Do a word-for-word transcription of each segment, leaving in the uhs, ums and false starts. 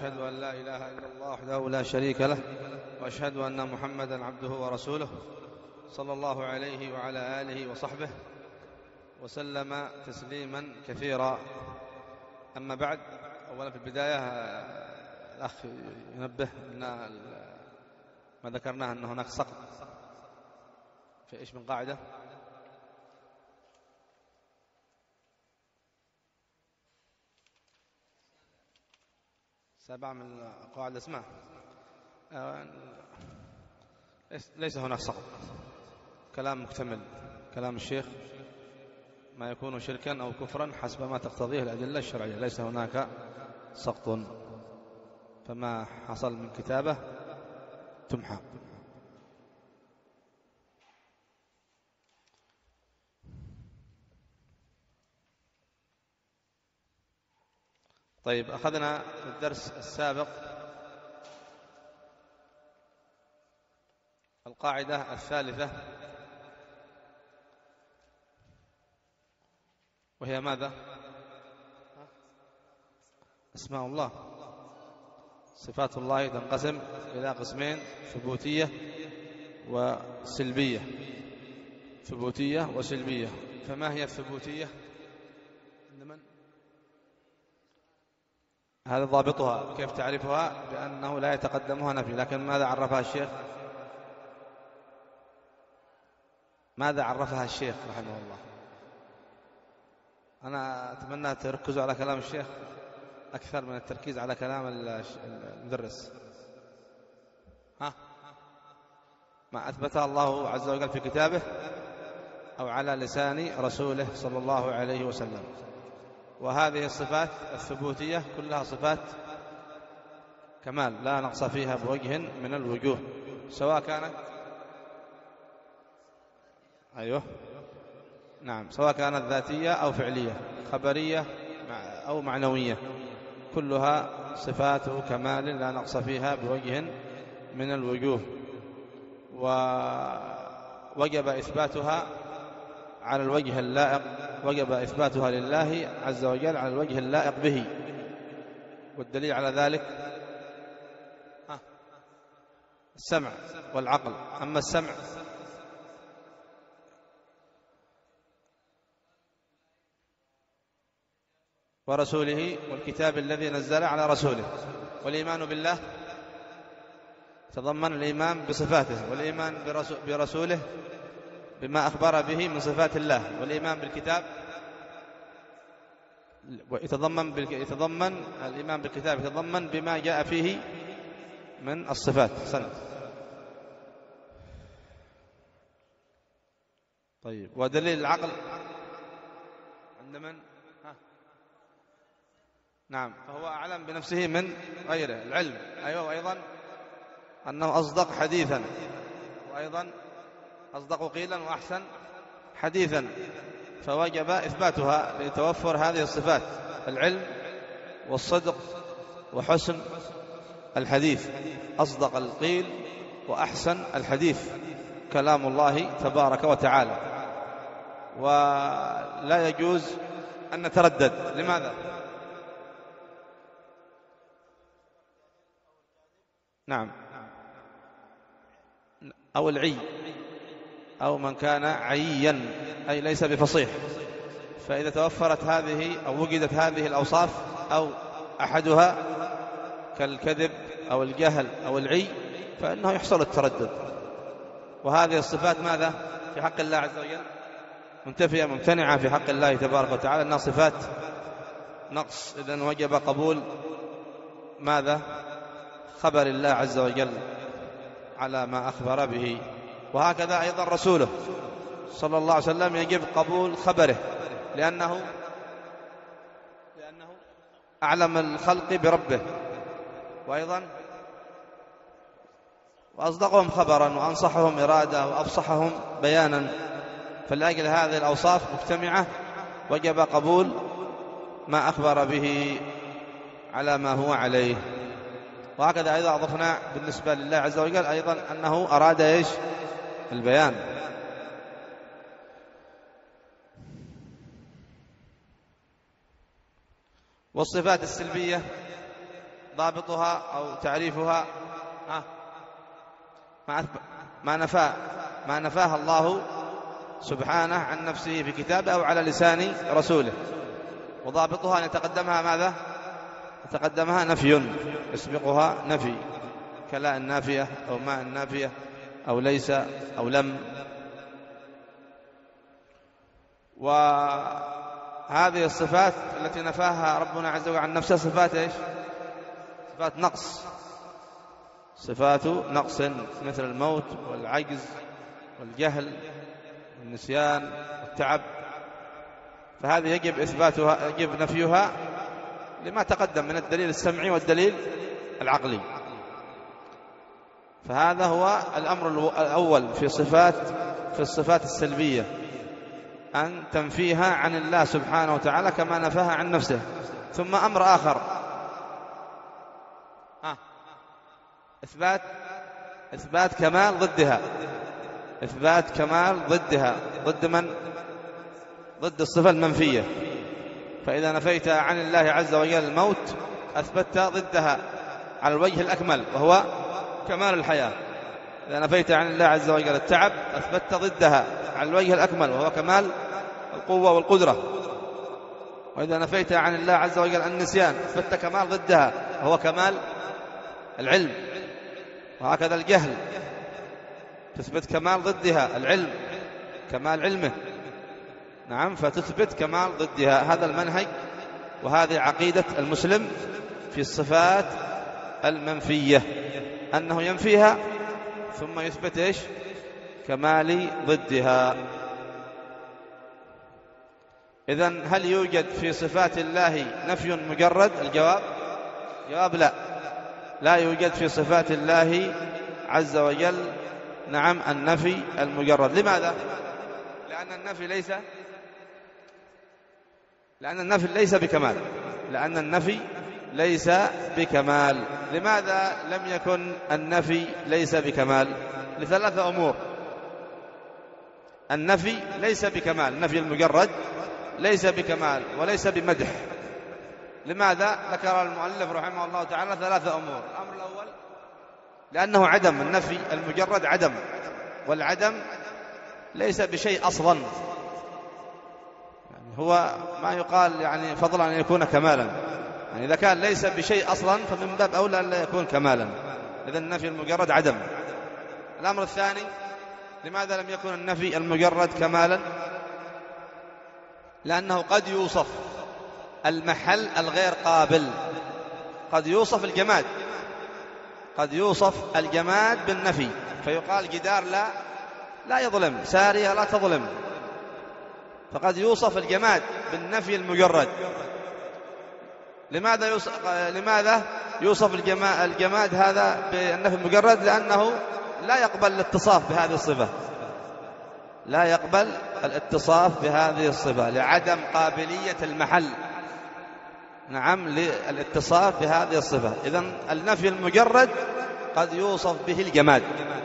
أشهد أن لا إله إلا الله وحده لا شريك له، وأشهد أن محمدا عبده ورسوله صلى الله عليه وعلى آله وصحبه وسلم تسليما كثيرا. أما بعد، أولا في البداية الأخ ينبه أن ما ذكرناه أن هناك سقط في إيش من قاعدة سبعة من قواعد الأسماء، ليس هناك سقط، كلام مكتمل، كلام الشيخ ما يكون شركا أو كفرا حسب ما تقتضيه الأدلة الشرعية، ليس هناك سقط، فما حصل من كتابة تمحى. طيب، أخذنا في الدرس السابق القاعدة الثالثة، وهي ماذا؟ أسماء الله. صفات الله تنقسم إلى قسمين: ثبوتية وسلبية. ثبوتية وسلبية. فما هي الثبوتية؟ هذا ضابطها. كيف تعرفها؟ بأنه لا يتقدمها نفي. لكن ماذا عرفها الشيخ؟ ماذا عرفها الشيخ رحمه الله؟ أنا أتمنى تركزوا على كلام الشيخ أكثر من التركيز على كلام المدرس. ها؟ ما أثبتها الله عز وجل في كتابه أو على لسان رسوله صلى الله عليه وسلم. وهذه الصفات الثبوتية كلها صفات كمال لا نقص فيها بوجه من الوجوه، سواء كانت أيوه نعم سواء كانت ذاتية أو فعلية، خبرية أو معنوية، كلها صفات كمال لا نقص فيها بوجه من الوجوه، ووجب إثباتها على الوجه اللائق، وجب إثباتها لله عز وجل على الوجه اللائق به. والدليل على ذلك السمع والعقل. أما السمع ورسوله والكتاب الذي نزل على رسوله، والإيمان بالله تضمن الإيمان بصفاته، والإيمان برسوله بما أخبر به من صفات الله، والإيمان بالكتاب يتضمن يتضمن الإيمان بالكتاب يتضمن بما جاء فيه من الصفات. سنة. طيب، ودليل العقل عند من؟ ها. نعم، فهو أعلم بنفسه من غيره. العلم أيوة، وأيضا أنه أصدق حديثا، وأيضا أصدق قيلا وأحسن حديثا، فوجب إثباتها لتوفر هذه الصفات: العلم والصدق وحسن الحديث. أصدق القيل وأحسن الحديث كلام الله تبارك وتعالى، ولا يجوز أن نتردد. لماذا؟ نعم، أو العي، أو من كان عيا أي ليس بفصيح. فإذا توفرت هذه أو وجدت هذه الأوصاف أو أحدها كالكذب أو الجهل أو العي، فإنه يحصل التردد. وهذه الصفات ماذا في حق الله عز وجل؟ منتفية ممتنعة في حق الله تبارك وتعالى، أنها صفات نقص. إذن وجب قبول ماذا؟ خبر الله عز وجل على ما أخبر به. وهكذا أيضا رسوله صلى الله عليه وسلم يجب قبول خبره، لأنه لأنه أعلم الخلق بربه، وأيضا وأصدقهم خبرا وأنصحهم إرادة وأفصحهم بيانا. فلأجل هذه الأوصاف مجتمعة وجب قبول ما أخبر به على ما هو عليه. وهكذا أيضا أضفنا بالنسبة لله عز وجل أيضا أنه أراد إيش؟ البيان. والصفات السلبية ضابطها أو تعريفها؟ ما ما نفاه ما نفاه الله سبحانه عن نفسه في كتابه أو على لسان رسوله، وضابطها أن يتقدمها ماذا؟ يتقدمها نفي، يسبقها نفي، كلا النافية أو ما النافية أو ليس أو لم. وهذه الصفات التي نفاها ربنا عز وجل عن نفسه صفات إيش؟ صفات نقص، صفات نقص مثل الموت والعجز والجهل والنسيان والتعب، فهذه يجب إثباتها يجب نفيها لما تقدم من الدليل السمعي والدليل العقلي. فهذا هو الأمر الأول في صفات في الصفات السلبية، أن تنفيها عن الله سبحانه وتعالى كما نفاها عن نفسه. ثم أمر آخر، ها إثبات إثبات كمال ضدها، إثبات كمال ضدها، ضد من؟ ضد الصفة المنفية. فإذا نفيت عن الله عز وجل الموت أثبتت ضدها على الوجه الأكمل وهو كمال الحياة. إذا نفيت عن الله عز وجل التعب أثبتت ضدها على الوجه الأكمل وهو كمال القوة والقدرة. وإذا نفيت عن الله عز وجل النسيان أثبتت كمال ضدها وهو كمال العلم. وهكذا الجهل تثبت كمال ضدها العلم، كمال علمه. نعم، فتثبت كمال ضدها. هذا المنهج وهذه عقيدة المسلم في الصفات المنفية، أنه ينفيها ثم يثبت إيش؟ كمال ضدها. إذن هل يوجد في صفات الله نفي مجرد؟ الجواب جواب لا، لا يوجد في صفات الله عز وجل نعم النفي المجرد. لماذا؟ لأن النفي ليس لأن النفي ليس بكمال لأن النفي ليس بكمال. لماذا لم يكن النفي ليس بكمال؟ لثلاثة أمور. النفي ليس بكمال، النفي المجرد ليس بكمال وليس بمدح. لماذا؟ ذكر المؤلف رحمه الله تعالى ثلاثة أمور. الأمر الأول لأنه عدم، النفي المجرد عدم، والعدم ليس بشيء أصلا، يعني هو ما يقال يعني فضلا أن يكون كمالا، يعني إذا كان ليس بشيء أصلا فمن باب أولى أن لا يكون كمالا. إذا النفي المجرد عدم. الأمر الثاني، لماذا لم يكن النفي المجرد كمالا؟ لأنه قد يوصف المحل الغير قابل، قد يوصف الجماد قد يوصف الجماد بالنفي، فيقال جدار لا لا يظلم، سارية لا تظلم، فقد يوصف الجماد بالنفي المجرد. لماذا يوصف, لماذا يوصف الجماد هذا بالنفي المجرد؟ لأنه لا يقبل الاتصاف بهذه الصفة، لا يقبل الاتصاف بهذه الصفة لعدم قابلية المحل نعم للاتصاف بهذه الصفة. إذن النفي المجرد قد يوصف به الجماد.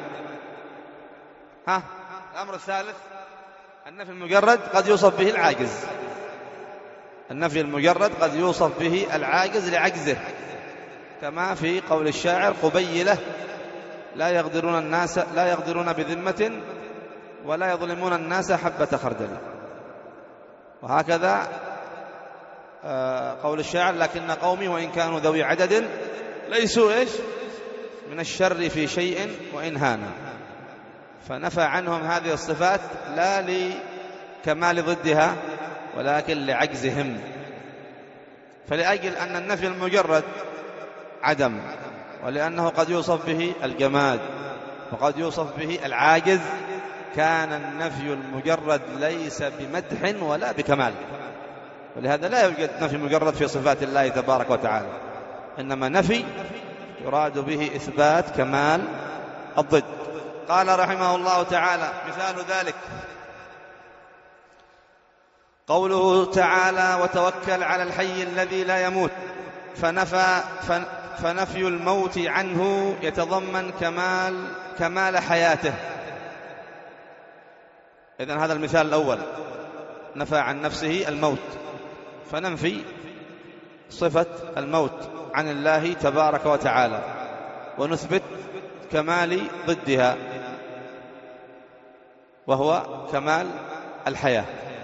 ها الأمر الثالث، النفي المجرد قد يوصف به العاجز، النفي المجرد قد يوصف به العاجز لعجزه، كما في قول الشاعر: قبيلة لا يقدرون الناس لا يقدرون بذمة ولا يظلمون الناس حبة خردل. وهكذا قول الشاعر: لكن قومي وإن كانوا ذوي عدد ليسوا إيش من الشر في شيء وإن هانا. فنفى عنهم هذه الصفات لا لكمال ضدها ولكن لعجزهم. فلأجل أن النفي المجرد عدم، ولأنه قد يوصف به الجماد وقد يوصف به العاجز، كان النفي المجرد ليس بمدح ولا بكمال. ولهذا لا يوجد نفي مجرد في صفات الله تبارك وتعالى، إنما نفي يراد به إثبات كمال الضد. قال رحمه الله تعالى: مثال ذلك قوله تعالى: وتوكل على الحي الذي لا يموت. فنفى فنفي الموت عنه يتضمن كمال كمال حياته. إذن هذا المثال الأول، نفى عن نفسه الموت، فننفي صفة الموت عن الله تبارك وتعالى، ونثبت كمال ضدها وهو كمال الحياة.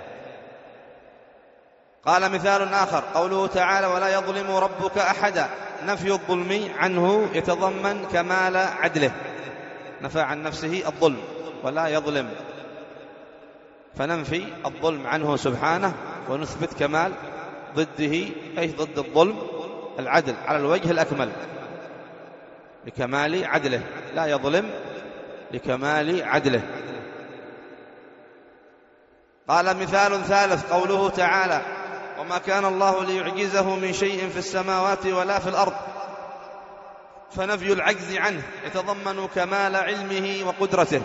قال مثال آخر قوله تعالى: ولا يظلم ربك أحدا. نفي الظلم عنه يتضمن كمال عدله، نفى عن نفسه الظلم ولا يظلم، فننفي الظلم عنه سبحانه ونثبت كمال ضده، أي ضد الظلم العدل على الوجه الأكمل لكمال عدله، لا يظلم لكمال عدله. قال مثال ثالث قوله تعالى: وما كان الله ليعجزه من شيء في السماوات ولا في الأرض. فنفي العجز عنه يتضمن كمال علمه وقدرته.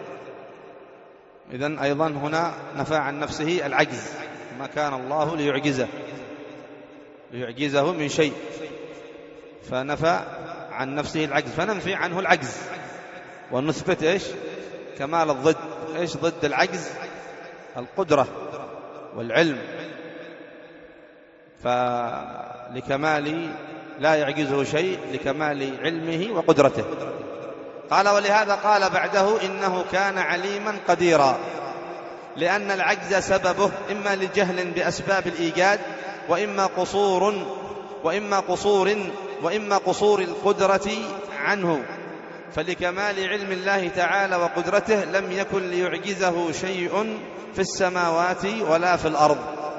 إذن أيضا هنا نفى عن نفسه العجز، ما كان الله ليعجزه ليعجزه من شيء، فنفى عن نفسه العجز، فننفي عنه العجز ونثبت إيش؟ كمال الضد. إيش ضد العجز؟ القدرة والعلم، فلكمال لا يعجزه شيء لكمال علمه وقدرته. قال: ولهذا قال بعده: إنه كان عليما قديرا، لأن العجز سببه إما لجهل بأسباب الإيجاد، وإما قصور وإما قصور وإما قصور القدرة عنه، فلكمال علم الله تعالى وقدرته لم يكن ليعجزه شيء في السماوات ولا في الأرض.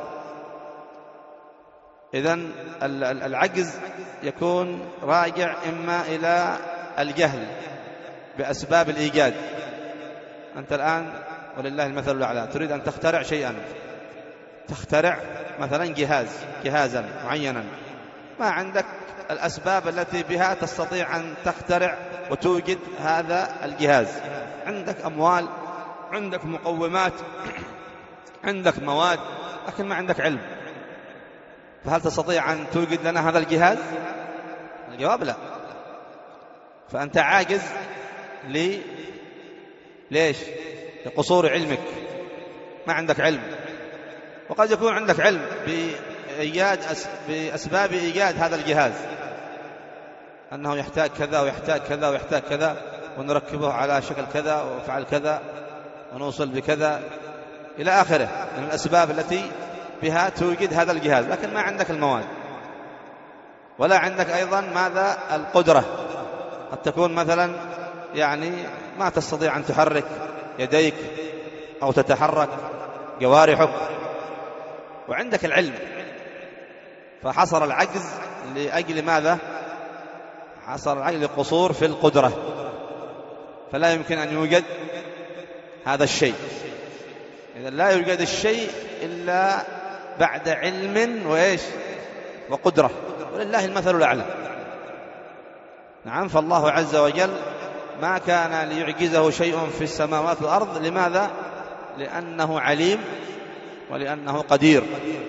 إذن العجز يكون راجع إما إلى الجهل بأسباب الإيجاد. أنت الآن ولله المثل الأعلى تريد أن تخترع شيئا، تخترع مثلا جهاز جهازا معينا، ما عندك الأسباب التي بها تستطيع أن تخترع وتوجد هذا الجهاز. عندك أموال، عندك مقومات، عندك مواد، لكن ما عندك علم، فهل تستطيع أن توجد لنا هذا الجهاز؟ الجواب لا. فأنت عاجز لي ليش؟ لقصور علمك، ما عندك علم. وقد يكون عندك علم بإيجاد أس... بأسباب إيجاد هذا الجهاز، أنه يحتاج كذا ويحتاج كذا ويحتاج كذا، ونركبه على شكل كذا وفعل كذا ونوصل بكذا إلى آخره من الأسباب التي بها توجد هذا الجهاز، لكن ما عندك المواد ولا عندك أيضا ماذا؟ القدرة. قد تكون مثلا يعني ما تستطيع أن تحرك يديك أو تتحرك جوارحك، وعندك العلم، فحصل العجز لأجل ماذا؟ حصل العجز لقصور في القدرة، فلا يمكن أن يوجد هذا الشيء. إذا لا يوجد الشيء إلا بعد علم وإيش؟ وقدرة، ولله المثل الأعلى. نعم، فالله عز وجل ما كان ليعجزه شيء في السماوات والأرض. لماذا؟ لأنه عليم ولأنه قدير،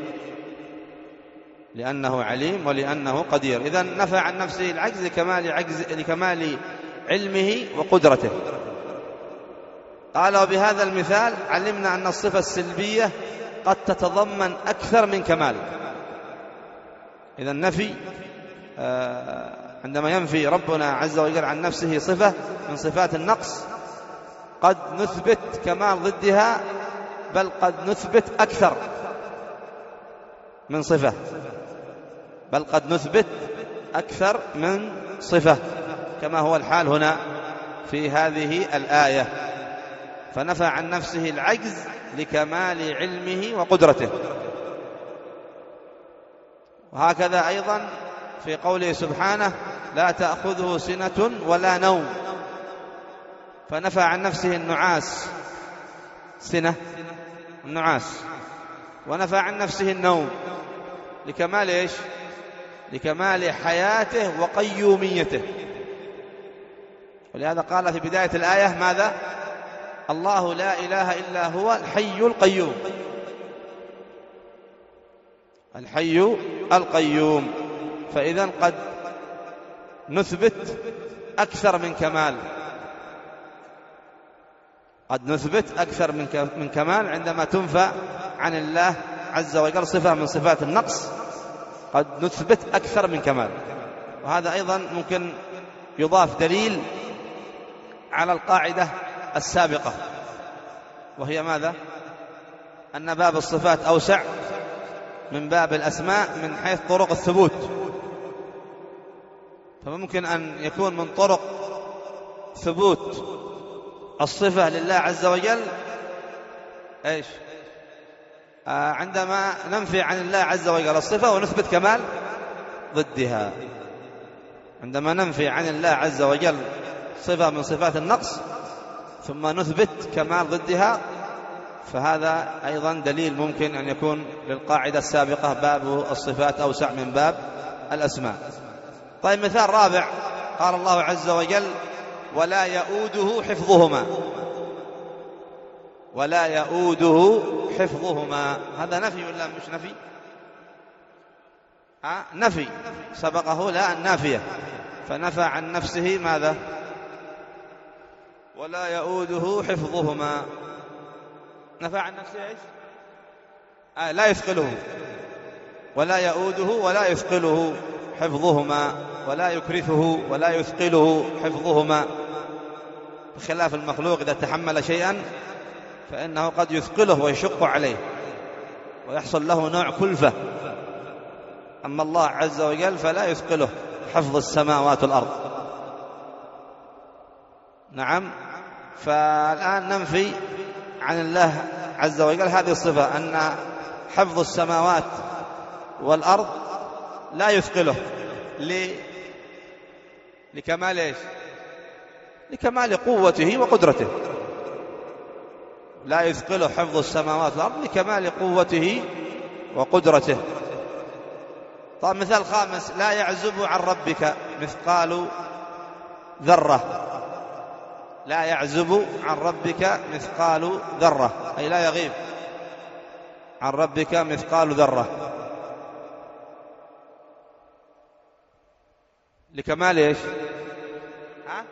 لأنه عليم ولأنه قدير. إذن نفى عن نفسه العجز لكمال, عجز لكمال علمه وقدرته. قال: وبهذا المثال علمنا أن الصفة السلبية قد تتضمن أكثر من كمال. إذا النفي عندما ينفي ربنا عز وجل عن نفسه صفة من صفات النقص قد نثبت كمال ضدها، بل قد نثبت أكثر من صفة بل قد نثبت أكثر من صفة كما هو الحال هنا في هذه الآية. فنفى عن نفسه العجز لكمال علمه وقدرته. وهكذا أيضا في قوله سبحانه: لا تأخذه سنة ولا نوم، فنفى عن نفسه النعاس، سنة النعاس، ونفى عن نفسه النوم لكمال إيش؟ لكمال حياته وقيوميته. ولهذا قال في بداية الآية ماذا؟ الله لا إله إلا هو الحي القيوم، الحي القيوم. فإذا قد نثبت أكثر من كمال، قد نثبت أكثر من كمال عندما تنفى عن الله عز وجل صفة من صفات النقص، قد نثبت أكثر من كمال. وهذا أيضا ممكن يضاف دليل على القاعدة السابقة، وهي ماذا؟ أن باب الصفات أوسع من باب الأسماء من حيث طرق الثبوت. فممكن أن يكون من طرق ثبوت الصفة لله عز وجل إيش؟ آه عندما ننفي عن الله عز وجل الصفة ونثبت كمال ضدها. عندما ننفي عن الله عز وجل صفة من صفات النقص ثم نثبت كمال ضدها، فهذا أيضا دليل ممكن أن يكون للقاعدة السابقة باب الصفات أوسع من باب الأسماء. طيب مثال رابع، قال الله عز وجل ولا يؤوده حفظهما. ولا يؤوده حفظهما، هذا نفي ولا مش نفي؟ ها نفي، سبقه لا النافية، فنفى عن نفسه ماذا؟ ولا يؤوده حفظهما. نفى عن نفسه ايش؟ آه لا يثقله. ولا يؤوده ولا يثقله حفظهما، ولا يكرثه ولا يثقله حفظهما، بخلاف المخلوق إذا تحمل شيئا فإنه قد يثقله ويشق عليه ويحصل له نوع كلفة. أما الله عز وجل فلا يثقله حفظ السماوات والأرض. نعم. فالآن ننفي عن الله عز وجل هذه الصفة، أن حفظ السماوات والأرض لا يثقله ل... لكمال إيش؟ لكمال قوته وقدرته. لا يثقله حفظ السماوات والأرض لكمال قوته وقدرته. طيب مثال خامس، لا يعزب عن ربك مثقال ذرة. لا يعزب عن ربك مثقال ذرة، أي لا يغيب عن ربك مثقال ذرة، لكمال إيش؟ ها؟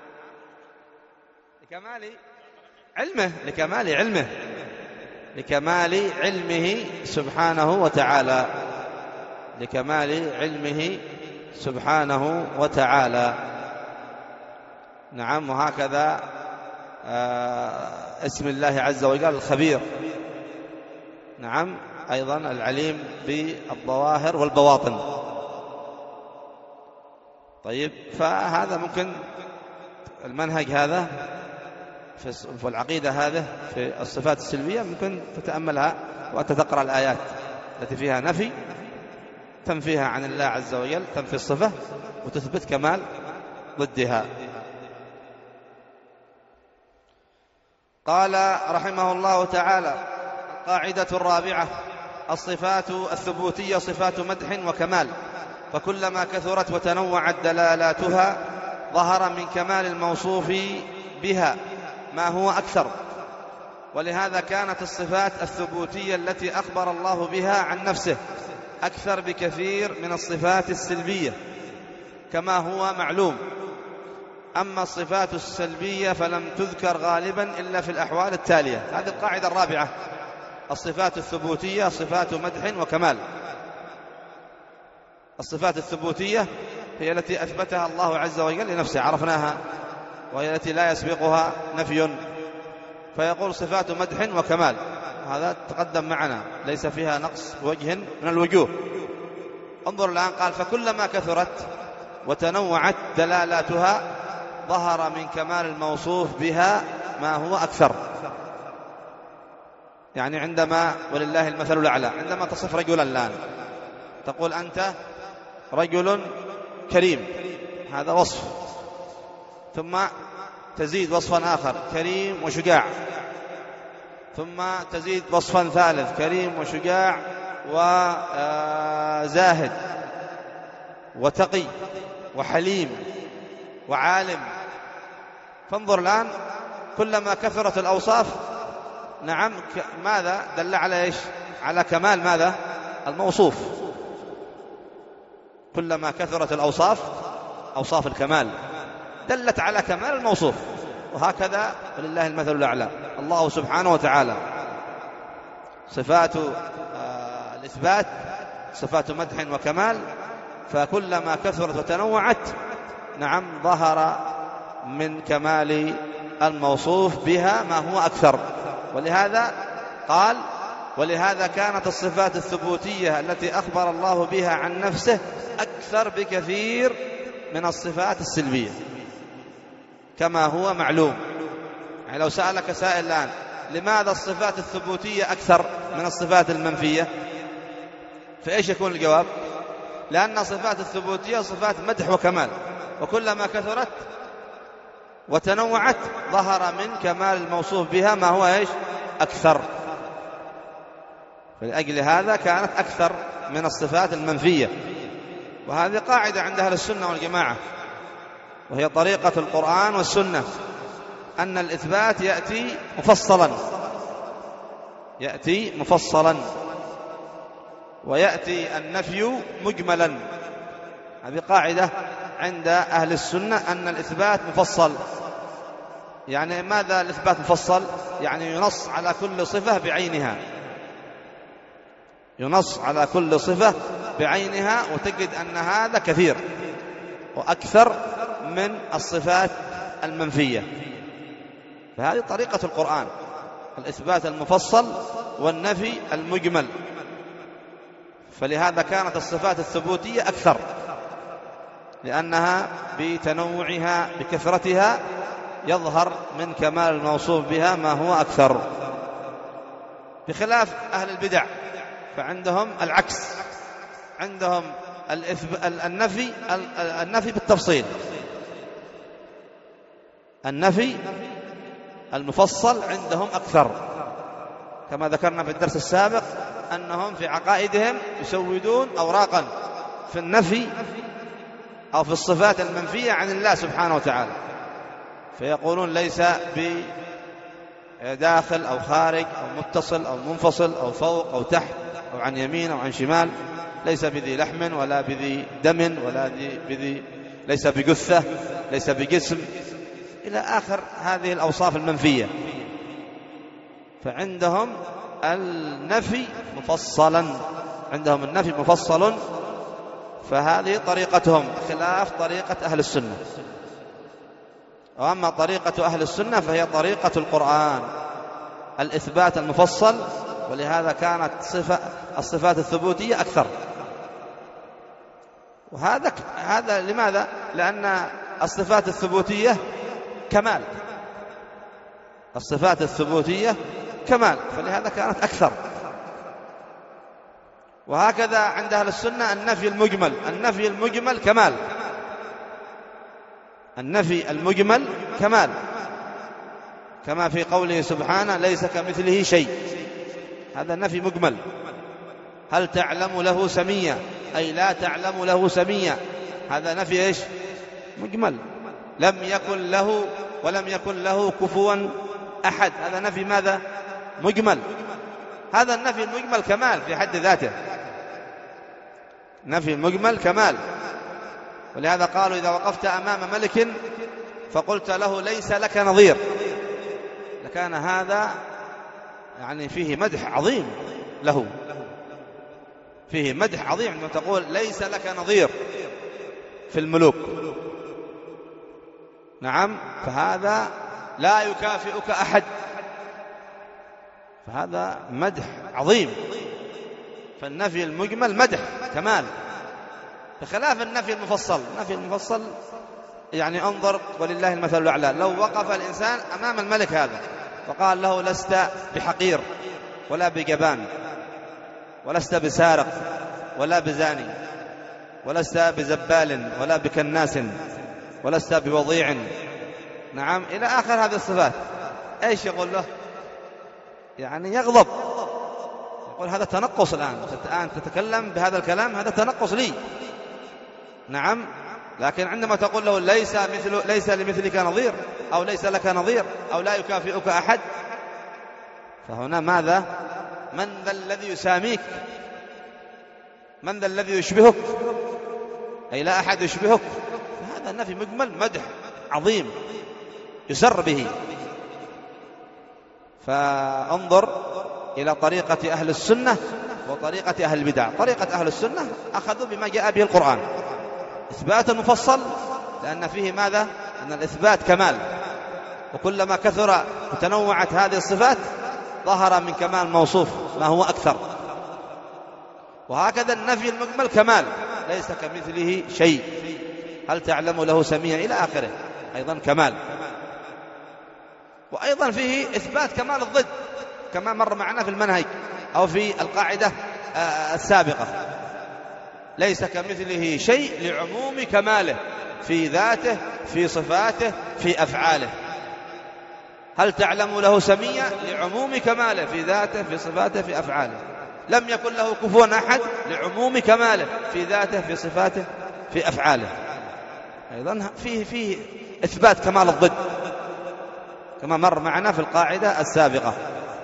لكمال علمه، لكمال علمه، لكمال علمه سبحانه وتعالى، لكمال علمه سبحانه وتعالى. نعم. وهكذا آه اسم الله عز وجل الخبير، نعم، أيضا العليم بالظواهر والبواطن. طيب، فهذا ممكن المنهج هذا في العقيدة هذا في الصفات السلبية ممكن تتأملها وأنت تقرأ الآيات التي فيها نفي، تنفيها عن الله عز وجل، تنفي الصفة وتثبت كمال ضدها. قال رحمه الله تعالى: القاعدة الرابعة: الصفات الثبوتية صفات مدح وكمال، فكلما كثرت وتنوعت دلالاتها ظهر من كمال الموصوف بها ما هو أكثر. ولهذا كانت الصفات الثبوتية التي أخبر الله بها عن نفسه أكثر بكثير من الصفات السلبية كما هو معلوم. أما الصفات السلبية فلم تذكر غالبا إلا في الأحوال التالية. هذه القاعدة الرابعة: الصفات الثبوتية صفات مدح وكمال. الصفات الثبوتية هي التي أثبتها الله عز وجل لنفسه، عرفناها، وهي التي لا يسبقها نفي، فيقول صفات مدح وكمال. هذا تقدم معنا، ليس فيها نقص وجه من الوجوه. انظر الآن، قال: فكلما كثرت وتنوعت دلالاتها ظهر من كمال الموصوف بها ما هو أكثر. يعني عندما، ولله المثل الأعلى، عندما تصف رجلا الآن تقول أنت رجل كريم، هذا وصف، ثم تزيد وصفا آخر: كريم وشجاع، ثم تزيد وصفا ثالث: كريم وشجاع وزاهد وتقي وحليم وعالم. فانظر الآن، كلما كثرت الأوصاف، نعم، ماذا دل على إيش؟ على كمال ماذا؟ الموصوف. كلما كثرت الأوصاف، أوصاف الكمال، دلت على كمال الموصوف. وهكذا ولله المثل الأعلى. الله سبحانه وتعالى صفات الإثبات صفات مدح وكمال، فكلما كثرت وتنوعت نعم ظهر من كمال الموصوف بها ما هو أكثر. ولهذا قال: ولهذا كانت الصفات الثبوتية التي أخبر الله بها عن نفسه أكثر بكثير من الصفات السلبية، كما هو معلوم. يعني لو سألك سائل الآن: لماذا الصفات الثبوتية أكثر من الصفات المنفية؟ فإيش يكون الجواب؟ لأن صفات الثبوتية صفات مدح وكمال، وكلما كثرت وتنوعت ظهر من كمال الموصوف بها ما هو إيش؟ أكثر. فلأجل هذا كانت أكثر من الصفات المنفية. وهذه قاعدة عند أهل السنة والجماعة، وهي طريقة القرآن والسنة، أن الإثبات يأتي مفصلا يأتي مفصلا ويأتي النفي مجملا. هذه قاعدة عند أهل السنة، أن الإثبات مفصل. يعني ماذا الإثبات مفصل؟ يعني ينص على كل صفة بعينها، ينص على كل صفة بعينها، وتجد أن هذا كثير وأكثر من الصفات المنفية. فهذه طريقة القرآن، الإثبات المفصل والنفي المجمل. فلهذا كانت الصفات الثبوتية أكثر، لأنها بتنوعها بكثرتها يظهر من كمال الموصوف بها ما هو أكثر، بخلاف أهل البدع فعندهم العكس، عندهم النفي النفي بالتفصيل، النفي المفصل عندهم أكثر، كما ذكرنا في الدرس السابق أنهم في عقائدهم يسودون أوراقا في النفي أو في الصفات المنفية عن الله سبحانه وتعالى، فيقولون ليس بداخل أو خارج أو متصل أو منفصل أو فوق أو تحت أو عن يمين أو عن شمال، ليس بذي لحم ولا بذي دم ولا بذي، ليس بجثة، ليس بجسم، إلى آخر هذه الأوصاف المنفية. فعندهم النفي مفصلا، عندهم النفي مفصل، فهذه طريقتهم خلاف طريقة أهل السنة. وأما طريقة أهل السنة فهي طريقة القرآن، الإثبات المفصل. ولهذا كانت صفة الصفات الثبوتية أكثر. وهذا هذا لماذا؟ لأن الصفات الثبوتية كمال، الصفات الثبوتية كمال، فلهذا كانت أكثر. وهكذا عند أهل السنة النفي المجمل، النفي المجمل كمال، النفي المجمل كمال، كما في قوله سبحانه: ليس كمثله شيء، هذا نفي مجمل. هل تعلم له سميا، أي لا تعلم له سميا، هذا نفي إيش؟ مجمل. لم يكن له ولم يكن له كفوا أحد، هذا نفي ماذا؟ مجمل. هذا النفي المجمل كمال في حد ذاته، نفي المجمل كمال. ولهذا قالوا: إذا وقفت أمام ملك فقلت له ليس لك نظير، لكان هذا يعني فيه مدح عظيم له، فيه مدح عظيم عندما تقول ليس لك نظير في الملوك. نعم، فهذا لا يكافئك أحد، فهذا مدح عظيم. فالنفي المجمل مدح كمال، بخلاف النفي المفصل. النفي المفصل يعني انظر ولله المثل الأعلى، لو وقف الإنسان أمام الملك هذا فقال له: لست بحقير ولا بجبان، ولست بسارق ولا بزاني، ولست بزبال ولا بكناس، ولست بوضيع، نعم، إلى آخر هذه الصفات، إيش يقول له؟ يعني يغضب، يقول هذا تنقص، الآن الآن تتكلم بهذا الكلام، هذا تنقص لي. نعم، لكن عندما تقول له ليس مثل ليس لمثلك نظير، أو ليس لك نظير، أو لا يكافئك أحد، فهنا ماذا؟ من ذا الذي يساميك؟ من ذا الذي يشبهك؟ أي لا أحد يشبهك. فهذا النفي مجمل مدح عظيم يسر به. فانظر إلى طريقة أهل السنة وطريقة أهل البدع. طريقة أهل السنة أخذوا بما جاء به القرآن، إثبات مفصل، لأن فيه ماذا؟ أن الإثبات كمال، وكلما كثر وتنوعت هذه الصفات ظهر من كمال موصوف ما هو أكثر. وهكذا النفي المجمل كمال، ليس كمثله شيء، هل تعلم له سميا إلى آخره، أيضا كمال. وأيضا فيه إثبات كمال الضد كما مر معنا في المنهج أو في القاعدة السابقة، ليس كمثله شيء لعموم كماله في ذاته في صفاته في أفعاله. هل تعلم له سميا لعموم كماله في ذاته في صفاته في أفعاله. لم يكن له كفوا أحد لعموم كماله في ذاته في صفاته في أفعاله. أيضا فيه فيه إثبات كمال الضد كما مر معنا في القاعدة السابقة.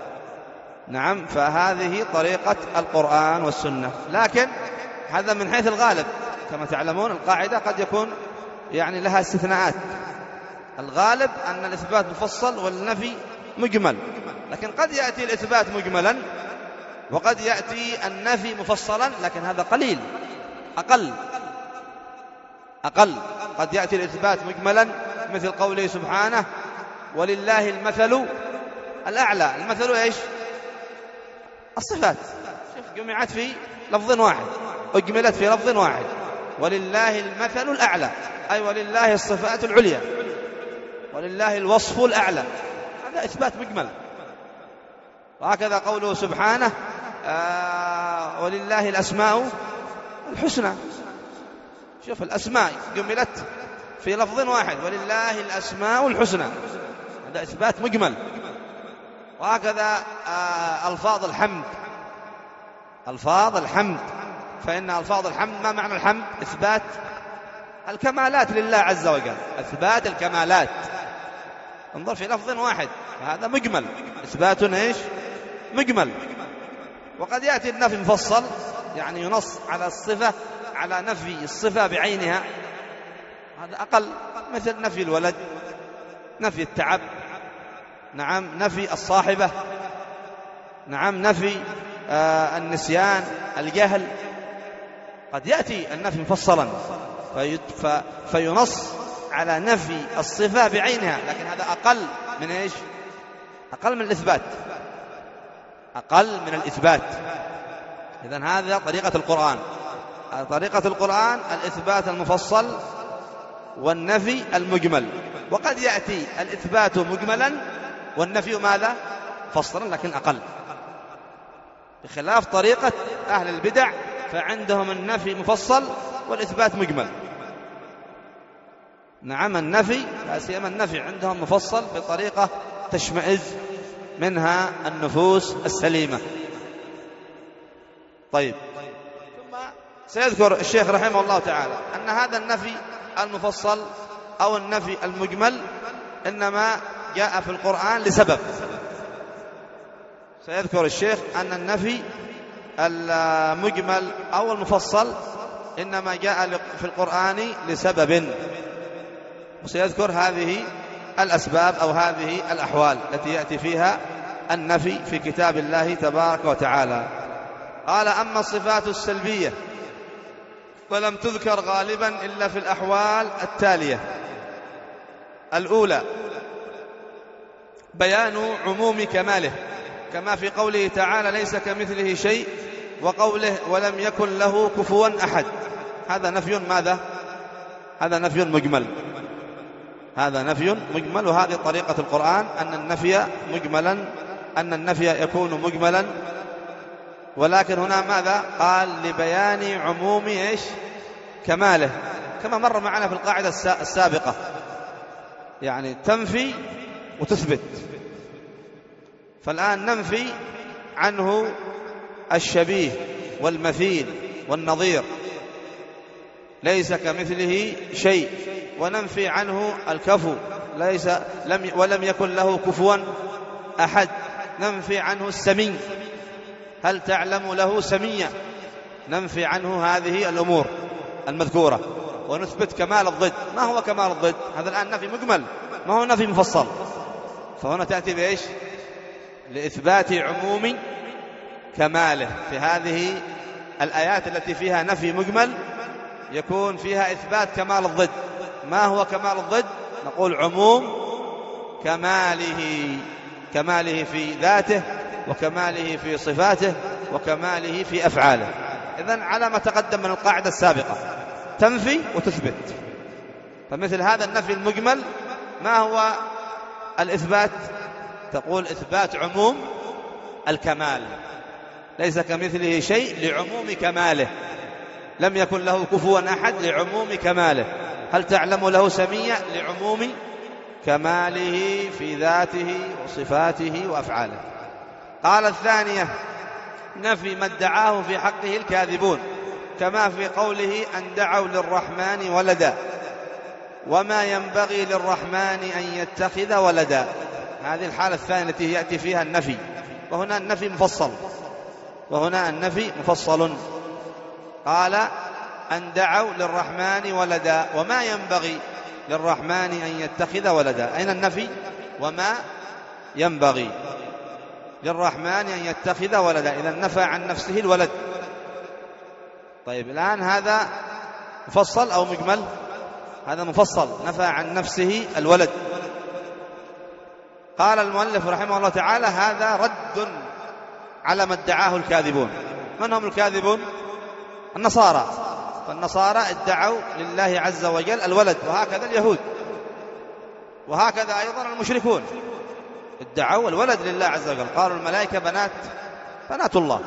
نعم، فهذه طريقة القرآن والسنة. لكن هذا من حيث الغالب، كما تعلمون القاعدة قد يكون يعني لها استثناءات. الغالب أن الإثبات مفصل والنفي مجمل، لكن قد يأتي الإثبات مجملا وقد يأتي النفي مفصلا، لكن هذا قليل أقل أقل قد يأتي الإثبات مجملا مثل قوله سبحانه ولله المثل الأعلى. المثل إيش؟ الصفات، جمعت في لفظ واحد، أجملت في لفظ واحد، ولله المثل الأعلى، أي ولله الصفات العليا، ولله الوصف الأعلى. هذا إثبات مجمل. وهكذا قوله سبحانه آه ولله الأسماء الحسنى. شوف، الأسماء جملت في لفظ واحد، ولله الأسماء الحسنى، هذا إثبات مجمل. وهكذا آه ألفاظ الحمد، ألفاظ الحمد، فإن ألفاظ الحمد ما معنى الحمد؟ إثبات الكمالات لله عز وجل، إثبات الكمالات، انظر في لفظ واحد، هذا مجمل، إثبات إيش؟ مجمل. وقد يأتي النفي مفصل، يعني ينص على الصفة، على نفي الصفة بعينها، هذا أقل، مثل نفي الولد، نفي التعب، نعم، نفي الصاحبة، نعم، نفي آه النسيان، الجهل. قد يأتي النفي مفصلا في فينص على نفي الصفة بعينها، لكن هذا أقل من إيش؟ أقل من الإثبات، أقل من الإثبات. إذن هذا طريقة القرآن. طريقة القرآن الإثبات المفصل والنفي المجمل. وقد يأتي الإثبات مجملا والنفي ماذا؟ فصلا، لكن أقل، بخلاف طريقة أهل البدع، فعندهم النفي مفصل والإثبات مجمل. نعم، النفي لا سيما النفي عندهم مفصل بطريقة تشمئز منها النفوس السليمة. طيب، ثم سيذكر الشيخ رحمه الله تعالى أن هذا النفي المفصل أو النفي المجمل إنما جاء في القرآن لسبب. سيذكر الشيخ أن النفي المجمل أو المفصل إنما جاء في القرآن لسبب، وسيذكر هذه الأسباب أو هذه الأحوال التي يأتي فيها النفي في كتاب الله تبارك وتعالى. قال: أما الصفات السلبية فلم تذكر غالبا إلا في الأحوال التالية: الأولى بيان عموم كماله، كما في قوله تعالى: ليس كمثله شيء، وقوله: ولم يكن له كفوا أحد. هذا نفي ماذا؟ هذا نفي مجمل، هذا نفي مجمل. وهذه طريقة القرآن، أن النفي مجملا، أن النفي يكون مجملا، ولكن هنا ماذا؟ قال: لبيان عموم إيش؟ كماله، كما مر معنا في القاعدة السابقة، يعني تنفي وتثبت. فالآن ننفي عنه الشبيه والمثيل والنظير، ليس كمثله شيء، وننفي عنه الكفو، ليس لم ولم يكن له كفوا أحد. ننفي عنه السمي، هل تعلم له سميا، ننفي عنه هذه الأمور المذكورة، ونثبت كمال الضد. ما هو كمال الضد؟ هذا الآن نفي مجمل، ما هو نفي مفصل. فهنا تأتي بإيش؟ لإثبات عموم كماله. في هذه الآيات التي فيها نفي مجمل يكون فيها إثبات كمال الضد. ما هو كمال الضد؟ نقول عموم كماله، كماله في ذاته، وكماله في صفاته، وكماله في أفعاله. إذن على ما تقدم من القاعدة السابقة، تنفي وتثبت. فمثل هذا النفي المجمل ما هو الإثبات؟ تقول إثبات عموم الكمال، ليس كمثله شيء لعموم كماله، لم يكن له كفوا أحد لعموم كماله، هل تعلم له سمية لعموم كماله في ذاته وصفاته وأفعاله. قال الثانية نفي ما ادعاه في حقه الكاذبون، كما في قوله أن دعوا للرحمن ولدا، وما ينبغي للرحمن أن يتخذ ولدا. هذه الحالة الثانية التي يأتي فيها النفي، وهنا النفي مفصل، وهنا النفي مفصل. قال أن دعوا للرحمن ولدا، وما ينبغي للرحمن أن يتخذ ولدا. أين النفي؟ وما ينبغي للرحمن أن يتخذ ولدا، إذا نفى عن نفسه الولد. طيب الآن هذا مفصل أو مجمل؟ هذا مفصل، نفى عن نفسه الولد. قال المؤلف رحمه الله تعالى هذا رد على ما ادعاه الكاذبون. من هم الكاذبون؟ النصارى. فالنصارى ادعوا لله عز وجل الولد، وهكذا اليهود، وهكذا أيضا المشركون ادعوا الولد لله عز وجل، قالوا الملائكة بنات بنات الله.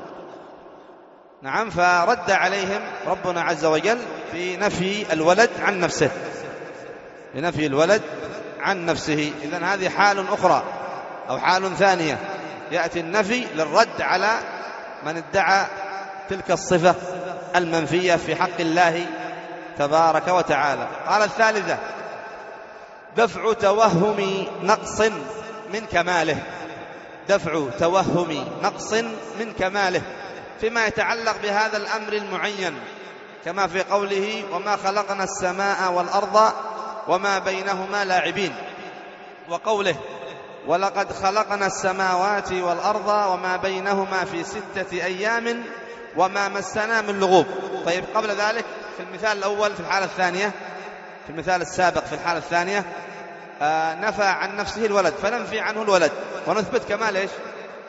نعم، فرد عليهم ربنا عز وجل في نفي الولد عن نفسه، لنفي الولد عن نفسه. إذن هذه حال أخرى أو حال ثانية، يأتي النفي للرد على من ادعى تلك الصفة المنفية في حق الله تبارك وتعالى. قال الثالثة دفع توهم نقص من كماله، دفع توهم نقص من كماله فيما يتعلق بهذا الأمر المعين، كما في قوله وما خلقنا السماء والأرض وما بينهما لاعبين، وقوله ولقد خلقنا السماوات والأرض وما بينهما في ستة أيام وما مسنا من لغوب. طيب قبل ذلك في المثال الأول في الحالة الثانية، في المثال السابق في الحالة الثانية آه نفى عن نفسه الولد، فننفي عنه الولد ونثبت كمال إيش؟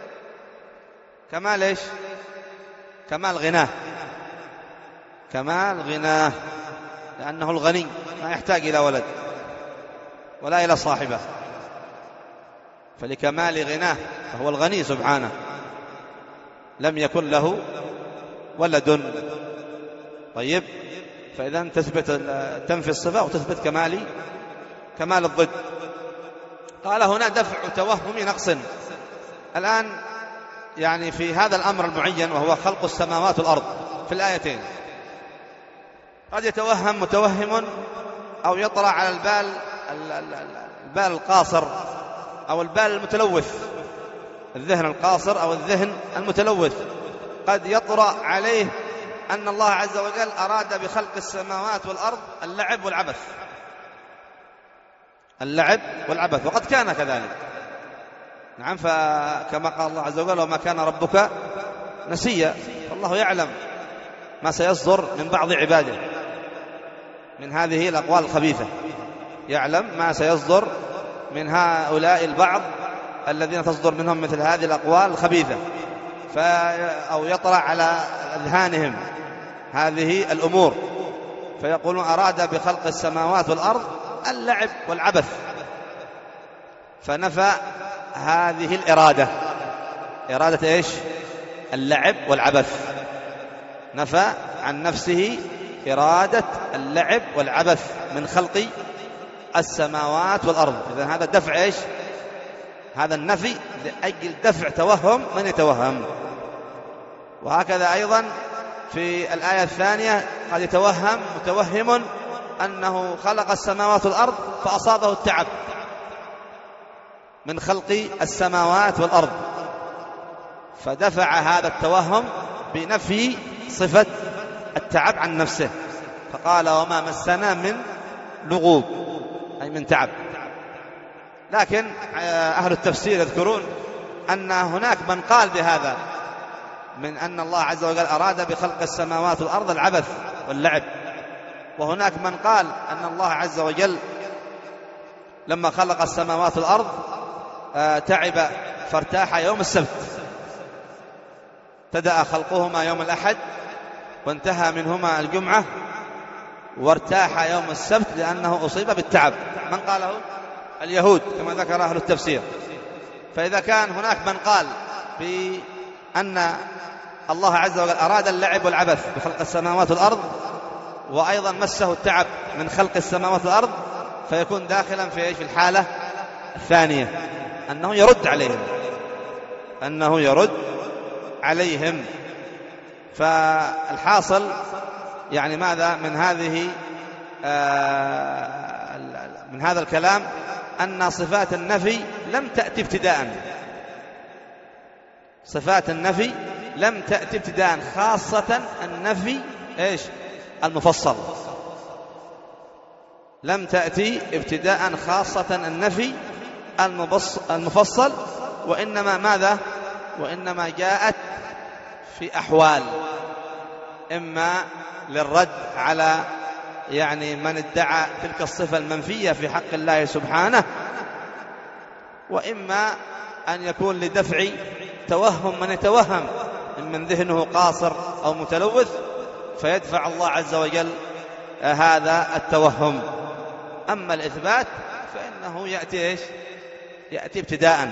كمال إيش؟ كمال غناه، كمال غناه، لأنه الغني ما يحتاج إلى ولد ولا إلى صاحبه، فلكمال غناه، فهو الغني سبحانه لم يكن له ولد. طيب فإذا تثبت تنفي الصفة وتثبت كمال كمال الضد. قال هنا دفع توهم نقص. الآن يعني في هذا الأمر المعين وهو خلق السماوات والأرض في الآيتين، قد يتوهم متوهم أو يطلع على البال البال القاصر أو البال المتلوث، الذهن القاصر أو الذهن المتلوث، قد يطرأ عليه أن الله عز وجل أراد بخلق السماوات والأرض اللعب والعبث، اللعب والعبث، وقد كان كذلك. نعم، فكما قال الله عز وجل وما كان ربك نسيا، فالله يعلم ما سيصدر من بعض عباده من هذه الأقوال الخبيثة، يعلم ما سيصدر من هؤلاء البعض الذين تصدر منهم مثل هذه الأقوال الخبيثة، أو يطرأ على أذهانهم هذه الأمور فيقولون أراد بخلق السماوات والأرض اللعب والعبث، فنفى هذه الإرادة، إرادة إيش؟ اللعب والعبث، نفى عن نفسه إرادة اللعب والعبث من خلق السماوات والأرض. إذن هذا دفع إيش؟ هذا النفي لأجل دفع توهم من يتوهم. وهكذا أيضا في الآية الثانية قد يتوهم متوهم أنه خلق السماوات والأرض فأصابه التعب من خلق السماوات والأرض، فدفع هذا التوهم بنفي صفة التعب عن نفسه، فقال وما مسنا من لغوب، أي من تعب. لكن أهل التفسير يذكرون أن هناك من قال بهذا، من أن الله عز وجل أراد بخلق السماوات والأرض العبث واللعب. وهناك من قال أن الله عز وجل لما خلق السماوات والأرض تعب فارتاح يوم السبت، ابتدأ خلقهما يوم الأحد وانتهى منهما الجمعة، وارتاح يوم السبت لأنه أصيب بالتعب. من قاله؟ اليهود كما ذكر أهل التفسير. فإذا كان هناك من قال بأن الله عز وجل أراد اللعب والعبث بخلق السماوات والأرض، وأيضا مسه التعب من خلق السماوات والأرض، فيكون داخلا في في الحالة الثانية، أنه يرد عليهم أنه يرد عليهم فالحاصل يعني ماذا من هذه من هذا الكلام؟ أن صفات النفي لم تأتي ابتداء، صفات النفي لم تأتي ابتداء، خاصة النفي إيش المفصل، لم تأتي ابتداء خاصة النفي المفصل، وإنما ماذا؟ وإنما جاءت في أحوال، إما للرد على يعني من ادعى تلك الصفة المنفية في حق الله سبحانه، وإما أن يكون لدفع توهم من يتوهم من ذهنه قاصر أو متلوث، فيدفع الله عز وجل هذا التوهم. أما الإثبات فإنه يأتي إيش؟ يأتي ابتداء،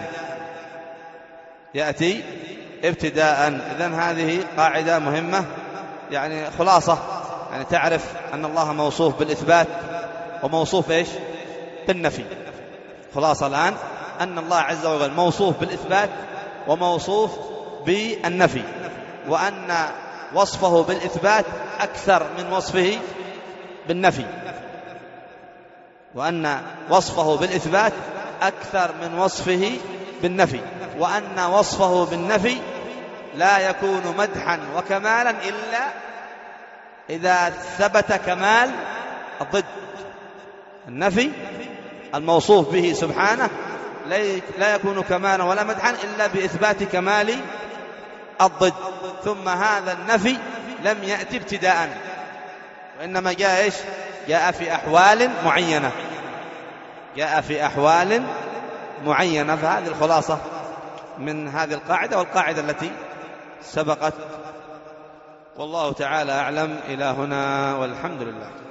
يأتي ابتداء. إذن هذه قاعدة مهمة، يعني خلاصة، يعني تعرف أن الله موصوف بالإثبات وموصوف إيش؟ بالنفي. خلاصة الآن أن الله عز وجل موصوف بالإثبات وموصوف بالنفي، وأن وصفه بالإثبات أكثر من وصفه بالنفي، وأن وصفه بالإثبات أكثر من وصفه بالنفي، وأن وصفه بالنفي لا يكون مدحا وكمالا إلا إذا ثبت كمال الضد. النفي الموصوف به سبحانه لا يكون كمالا ولا مدحا إلا بإثبات كمال الضد. ثم هذا النفي لم يأتي ابتداء، وإنما جاء إيش؟ جاء في أحوال معينة، جاء في أحوال معينة. فهذه الخلاصة من هذه القاعدة والقاعدة التي سبقت، والله تعالى أعلم. إلى هنا والحمد لله.